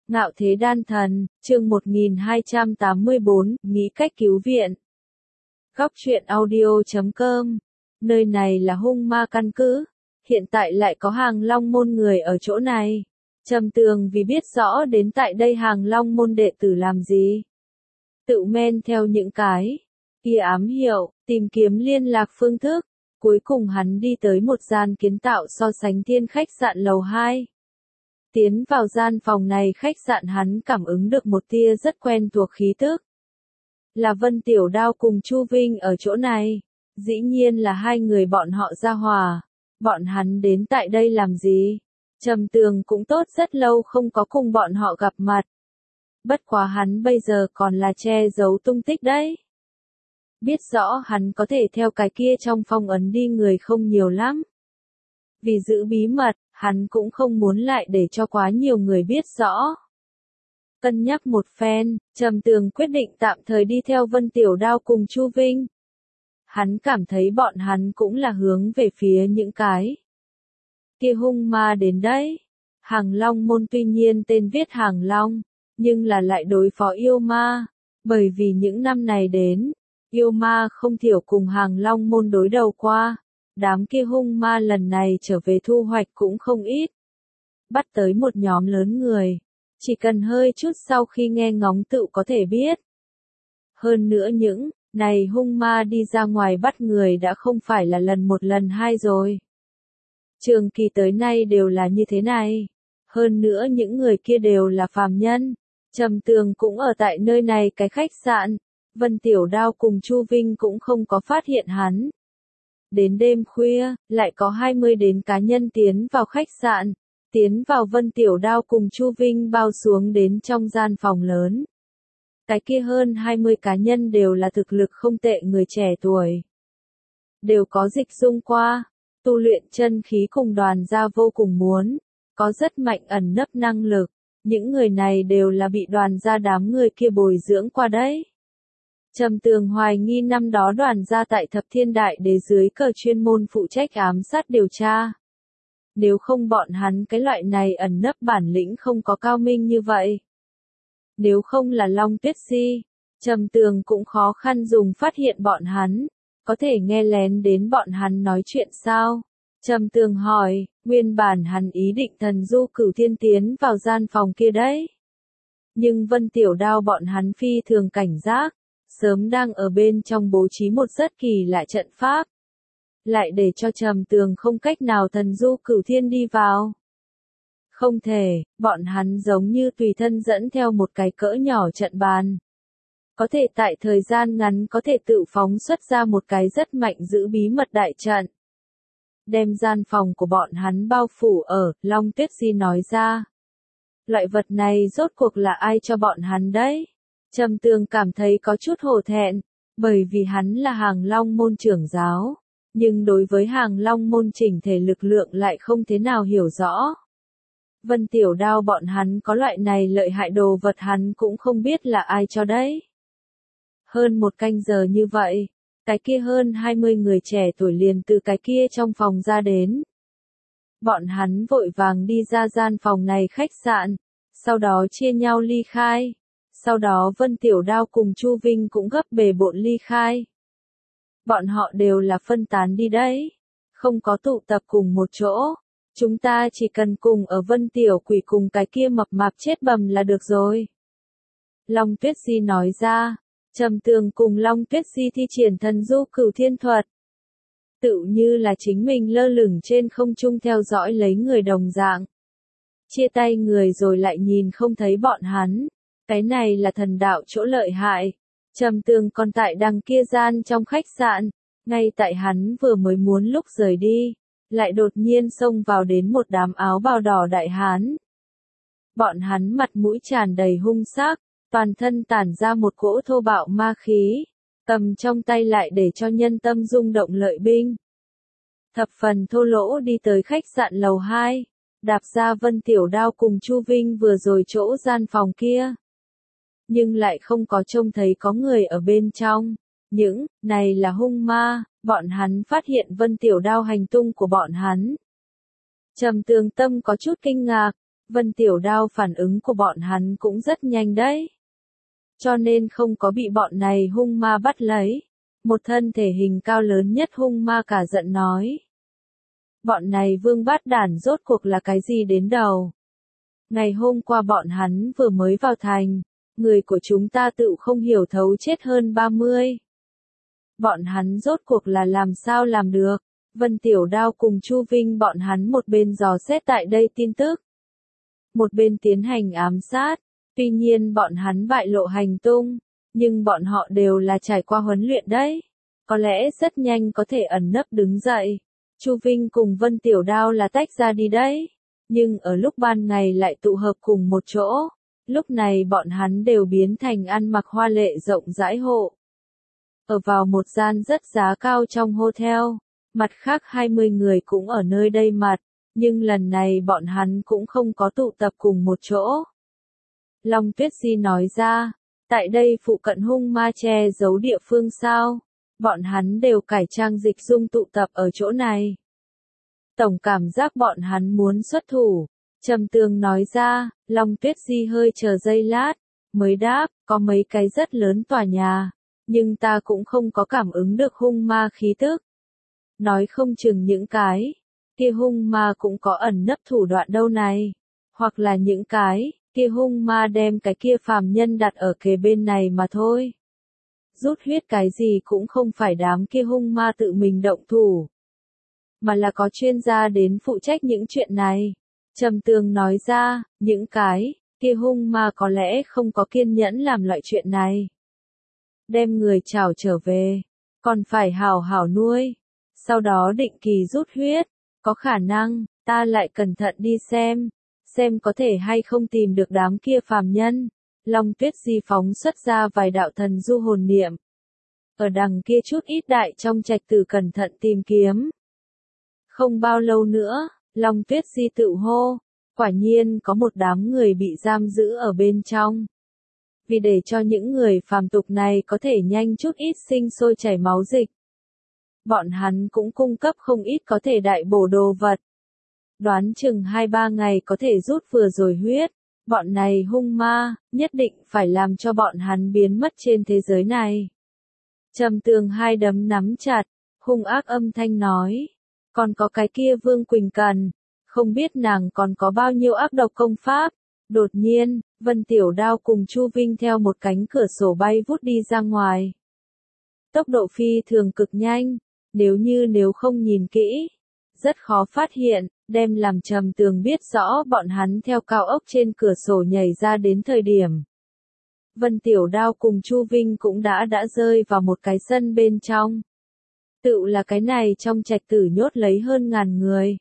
Ngạo thế đan thần, chương 1284, nghĩ cách cứu viện. Góc truyện audio.com. Nơi này là hung ma căn cứ. Hiện tại lại có Hàng Long môn người ở chỗ này. Trầm Tường vì biết rõ đến tại đây Hàng Long môn đệ tử làm gì. Tự men theo những cái kia ám hiệu, tìm kiếm liên lạc phương thức. Cuối cùng hắn đi tới một gian kiến tạo so sánh thiên khách sạn lầu 2. Tiến vào gian phòng này khách sạn hắn cảm ứng được một tia rất quen thuộc khí tức. Là Vân Tiểu Đao cùng Chu Vinh ở chỗ này. Dĩ nhiên là hai người bọn họ ra hòa. Bọn hắn đến tại đây làm gì? Trầm Tường cũng tốt rất lâu không có cùng bọn họ gặp mặt. Bất quá hắn bây giờ còn là che giấu tung tích đấy. Biết rõ hắn có thể theo cái kia trong phong ấn đi người không nhiều lắm. Vì giữ bí mật, hắn cũng không muốn lại để cho quá nhiều người biết rõ. Cân nhắc một phen, Trầm Tường quyết định tạm thời đi theo Vân Tiểu Đao cùng Chu Vinh. Hắn cảm thấy bọn hắn cũng là hướng về phía những cái kia hung ma đến đấy. Hàng Long môn tuy nhiên tên viết Hàng Long, nhưng là lại đối phó yêu ma. Bởi vì những năm này đến, yêu ma không thiểu cùng Hàng Long môn đối đầu qua. Đám kia hung ma lần này trở về thu hoạch cũng không ít. Bắt tới một nhóm lớn người. Chỉ cần hơi chút sau khi nghe ngóng tự có thể biết. Hơn nữa những này hung ma đi ra ngoài bắt người đã không phải là lần một lần hai rồi. Trường kỳ tới nay đều là như thế này. Hơn nữa những người kia đều là phàm nhân. Trầm Tường cũng ở tại nơi này cái khách sạn. Vân Tiểu Đao cùng Chu Vinh cũng không có phát hiện hắn. Đến đêm khuya, lại có 20 đến cá nhân tiến vào khách sạn, tiến vào Vân Tiểu Đao cùng Chu Vinh bao xuống đến trong gian phòng lớn. Cái kia hơn 20 cá nhân đều là thực lực không tệ người trẻ tuổi. Đều có dịch dung qua, tu luyện chân khí cùng đoàn gia vô cùng muốn, có rất mạnh ẩn nấp năng lực. Những người này đều là bị đoàn gia đám người kia bồi dưỡng qua đấy. Trầm Tường hoài nghi năm đó đoàn gia tại Thập Thiên Đại Đế dưới cờ chuyên môn phụ trách ám sát điều tra. Nếu không bọn hắn cái loại này ẩn nấp bản lĩnh không có cao minh như vậy. Nếu không là Long Tuyết Si, Trầm Tường cũng khó khăn dùng phát hiện bọn hắn, có thể nghe lén đến bọn hắn nói chuyện sao? Trầm Tường hỏi, nguyên bản hắn ý định thần du cửu thiên tiến vào gian phòng kia đấy. Nhưng Vân Tiểu Đao bọn hắn phi thường cảnh giác. Sớm đang ở bên trong bố trí một rất kỳ lạ trận pháp. Lại để cho Trầm Tường không cách nào thần du cửu thiên đi vào. Không thể, bọn hắn giống như tùy thân dẫn theo một cái cỡ nhỏ trận bàn. Có thể tại thời gian ngắn có thể tự phóng xuất ra một cái rất mạnh giữ bí mật đại trận. Đem gian phòng của bọn hắn bao phủ ở, Long Tuyết Si nói ra. Loại vật này rốt cuộc là ai cho bọn hắn đấy? Trầm Tường cảm thấy có chút hổ thẹn, bởi vì hắn là Hàng Long môn trưởng giáo, nhưng đối với Hàng Long môn chỉnh thể lực lượng lại không thế nào hiểu rõ. Vân Tiểu Đao bọn hắn có loại này lợi hại đồ vật hắn cũng không biết là ai cho đấy. Hơn một canh giờ như vậy, cái kia hơn 20 người trẻ tuổi liền từ cái kia trong phòng ra đến. Bọn hắn vội vàng đi ra gian phòng này khách sạn, sau đó chia nhau ly khai. Sau đó Vân Tiểu Đao cùng Chu Vinh cũng gấp bề bộn ly khai. Bọn họ đều là phân tán đi đấy. Không có tụ tập cùng một chỗ. Chúng ta chỉ cần cùng ở Vân Tiểu Quỷ cùng cái kia mập mạp chết bầm là được rồi. Long Tuyết Si nói ra. Trầm Tường cùng Long Tuyết Si thi triển thần du cửu thiên thuật. Tự như là chính mình lơ lửng trên không trung theo dõi lấy người đồng dạng. Chia tay người rồi lại nhìn không thấy bọn hắn. Cái này là thần đạo chỗ lợi hại. Trầm Tường còn tại đằng kia gian trong khách sạn, ngay tại hắn vừa mới muốn lúc rời đi, lại đột nhiên xông vào đến một đám áo bào đỏ đại hán. Bọn hắn mặt mũi tràn đầy hung sắc, toàn thân tản ra một cỗ thô bạo ma khí, cầm trong tay lại để cho nhân tâm rung động lợi binh. Thập phần thô lỗ đi tới khách sạn lầu 2, đạp ra Vân Tiểu Đao cùng Chu Vinh vừa rồi chỗ gian phòng kia. Nhưng lại không có trông thấy có người ở bên trong. Những này là hung ma, bọn hắn phát hiện Vân Tiểu Đao hành tung của bọn hắn. Trầm Tường tâm có chút kinh ngạc, Vân Tiểu Đao phản ứng của bọn hắn cũng rất nhanh đấy. Cho nên không có bị bọn này hung ma bắt lấy. Một thân thể hình cao lớn nhất hung ma cả giận nói. Bọn này vương bát đản rốt cuộc là cái gì đến đầu? Ngày hôm qua bọn hắn vừa mới vào thành, người của chúng ta tự không hiểu thấu chết hơn 30. Bọn hắn rốt cuộc là làm sao làm được? Vân Tiểu Đao cùng Chu Vinh bọn hắn một bên dò xét tại đây tin tức. Một bên tiến hành ám sát, tuy nhiên bọn hắn bại lộ hành tung, nhưng bọn họ đều là trải qua huấn luyện đấy. Có lẽ rất nhanh có thể ẩn nấp đứng dậy. Chu Vinh cùng Vân Tiểu Đao là tách ra đi đấy, nhưng ở lúc ban ngày lại tụ hợp cùng một chỗ. Lúc này bọn hắn đều biến thành ăn mặc hoa lệ rộng rãi hộ. Ở vào một gian rất giá cao trong hotel, mặt khác 20 người cũng ở nơi đây mặt, nhưng lần này bọn hắn cũng không có tụ tập cùng một chỗ. Long Tuyết Di nói ra, tại đây phụ cận hung ma che giấu địa phương sao, bọn hắn đều cải trang dịch dung tụ tập ở chỗ này. Tổng cảm giác bọn hắn muốn xuất thủ, Trầm Tường nói ra, Long Tuyết Di hơi chờ giây lát, mới đáp, có mấy cái rất lớn tòa nhà, nhưng ta cũng không có cảm ứng được hung ma khí tức. Nói không chừng những cái kia hung ma cũng có ẩn nấp thủ đoạn đâu này, hoặc là những cái kia hung ma đem cái kia phàm nhân đặt ở kề bên này mà thôi. Rút huyết cái gì cũng không phải đám kia hung ma tự mình động thủ, mà là có chuyên gia đến phụ trách những chuyện này. Trầm Tường nói ra, những cái kia hung ma có lẽ không có kiên nhẫn làm loại chuyện này. Đem người trảo trở về, còn phải hảo hảo nuôi, sau đó định kỳ rút huyết, có khả năng, ta lại cẩn thận đi xem có thể hay không tìm được đám kia phàm nhân. Long Tuyết Di phóng xuất ra vài đạo thần du hồn niệm. Ở đằng kia chút ít đại trong trạch tử cẩn thận tìm kiếm. Không bao lâu nữa, Long Tuyết Di tự hô, quả nhiên có một đám người bị giam giữ ở bên trong. Vì để cho những người phàm tục này có thể nhanh chút ít sinh sôi chảy máu dịch, bọn hắn cũng cung cấp không ít có thể đại bổ đồ vật. Đoán chừng 2-3 ngày có thể rút vừa rồi huyết. Bọn này hung ma, nhất định phải làm cho bọn hắn biến mất trên thế giới này. Trầm Tường hai đấm nắm chặt, hung ác âm thanh nói. Còn có cái kia Vương Quỳnh Cần, không biết nàng còn có bao nhiêu ác độc công pháp. Đột nhiên, Vân Tiểu Đao cùng Chu Vinh theo một cánh cửa sổ bay vút đi ra ngoài. Tốc độ phi thường cực nhanh, nếu không nhìn kỹ, rất khó phát hiện, đem làm Trầm Tường biết rõ bọn hắn theo cao ốc trên cửa sổ nhảy ra đến thời điểm. Vân Tiểu Đao cùng Chu Vinh cũng đã rơi vào một cái sân bên trong. Tự là cái này trong trạch tử nhốt lấy hơn 1000 người.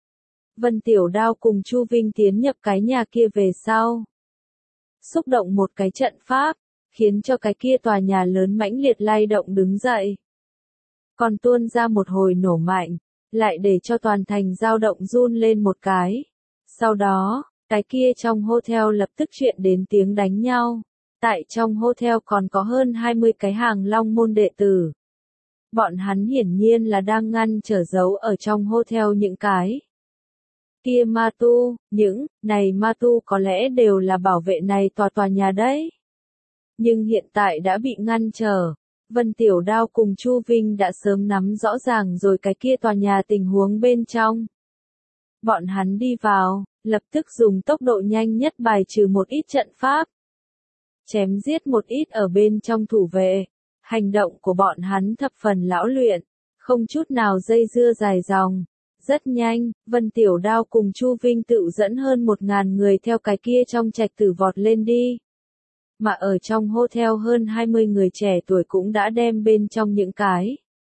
Vân Tiểu Đao cùng Chu Vinh tiến nhập cái nhà kia về sau. Xúc động một cái trận pháp, khiến cho cái kia tòa nhà lớn mãnh liệt lay động đứng dậy. Còn tuôn ra một hồi nổ mạnh, lại để cho toàn thành dao động run lên một cái. Sau đó, cái kia trong hotel lập tức chuyện đến tiếng đánh nhau. Tại trong hotel còn có hơn 20 cái hàng long môn đệ tử. Bọn hắn hiển nhiên là đang ngăn trở giấu ở trong hotel những cái kia ma tu, những này ma tu có lẽ đều là bảo vệ này tòa nhà đấy. Nhưng hiện tại đã bị ngăn trở. Vân Tiểu Đao cùng Chu Vinh đã sớm nắm rõ ràng rồi cái kia tòa nhà tình huống bên trong. Bọn hắn đi vào, lập tức dùng tốc độ nhanh nhất bài trừ một ít trận pháp. Chém giết một ít ở bên trong thủ vệ. Hành động của bọn hắn thập phần lão luyện, không chút nào dây dưa dài dòng. Rất nhanh, Vân Tiểu Đao cùng Chu Vinh tự dẫn hơn 1000 người theo cái kia trong trạch tử vọt lên đi. Mà ở trong hotel hơn 20 người trẻ tuổi cũng đã đem bên trong những cái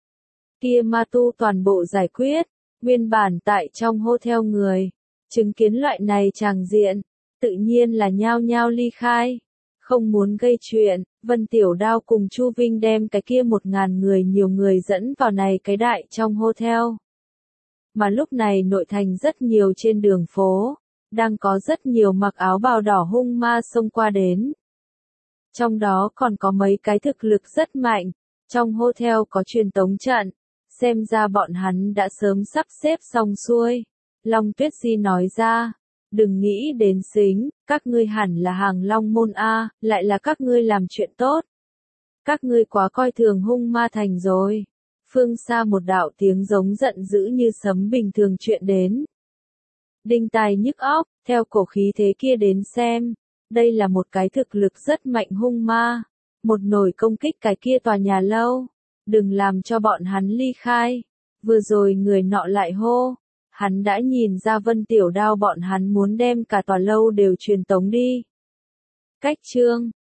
kia ma tu toàn bộ giải quyết. Nguyên bản tại trong hotel người, chứng kiến loại này tràng diện, tự nhiên là nhao nhao ly khai. Không muốn gây chuyện, Vân Tiểu Đao cùng Chu Vinh đem cái kia 1000 người nhiều người dẫn vào này cái đại trong hotel. Mà lúc này nội thành rất nhiều trên đường phố, đang có rất nhiều mặc áo bào đỏ hung ma xông qua đến. Trong đó còn có mấy cái thực lực rất mạnh, trong hotel có truyền tống trận, xem ra bọn hắn đã sớm sắp xếp xong xuôi. Long Tuyết Di nói ra, Đừng nghĩ đến xính, các ngươi hẳn là hàng Long môn a, lại là các ngươi làm chuyện tốt. Các ngươi quá coi thường hung ma thành rồi. Phương xa một đạo tiếng giống giận dữ như sấm bình thường chuyện đến. Đinh tai nhức óc, theo cổ khí thế kia đến xem. Đây là một cái thực lực rất mạnh hung ma. Một nồi công kích cái kia tòa nhà lâu. Đừng làm cho bọn hắn ly khai. Vừa rồi người nọ lại hô. Hắn đã nhìn ra Vân Tiểu Đao bọn hắn muốn đem cả tòa lâu đều truyền tống đi. Cách chương